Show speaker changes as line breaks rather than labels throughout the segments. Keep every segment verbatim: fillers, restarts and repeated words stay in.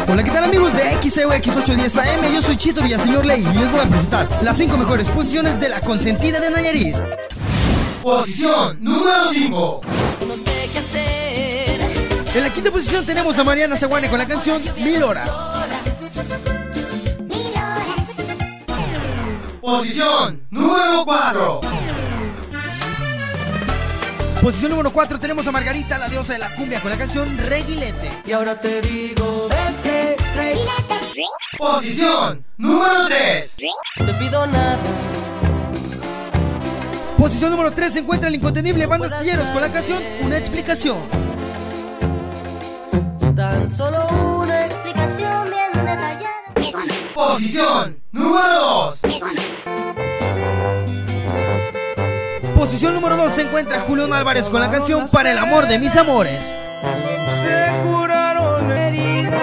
Hola, ¿qué tal amigos de X E U X ochocientos diez A M? Yo soy Chito Villaseñor Ley y les voy a presentar las cinco mejores posiciones de la consentida de Nayarit. Posición número cinco.
No sé qué hacer.
En la quinta posición tenemos a Mariana Zaguane con la canción Mil Horas. Posición número cuatro. Posición número cuatro tenemos a Margarita, la diosa de la cumbia, con la canción Reguilete.
Y ahora te digo, vete, Reguilete.
Posición número tres.
Te pido nada.
Posición número tres se encuentra el incontenible Banda Astilleros con la canción Una Explicación.
Tan solo una explicación bien detallada.
Posición número dos. Posición número dos se encuentra Julián Álvarez con la canción Para el amor de mis amores.
Se curaron heridas.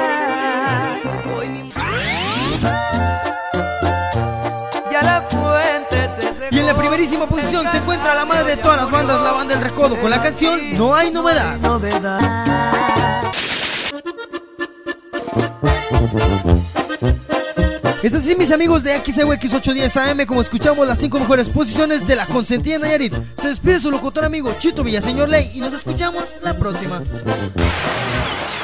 Ya la fuente se secó.
Y en la primerísima posición se encuentra la madre de todas las bandas, la Banda El Recodo, con la canción No hay novedad. Es así, mis amigos de X E U X ochocientos diez A M, como escuchamos las cinco mejores posiciones de la consentida Nayarit. Se despide su locutor amigo Chito Villaseñor Ley y nos escuchamos la próxima.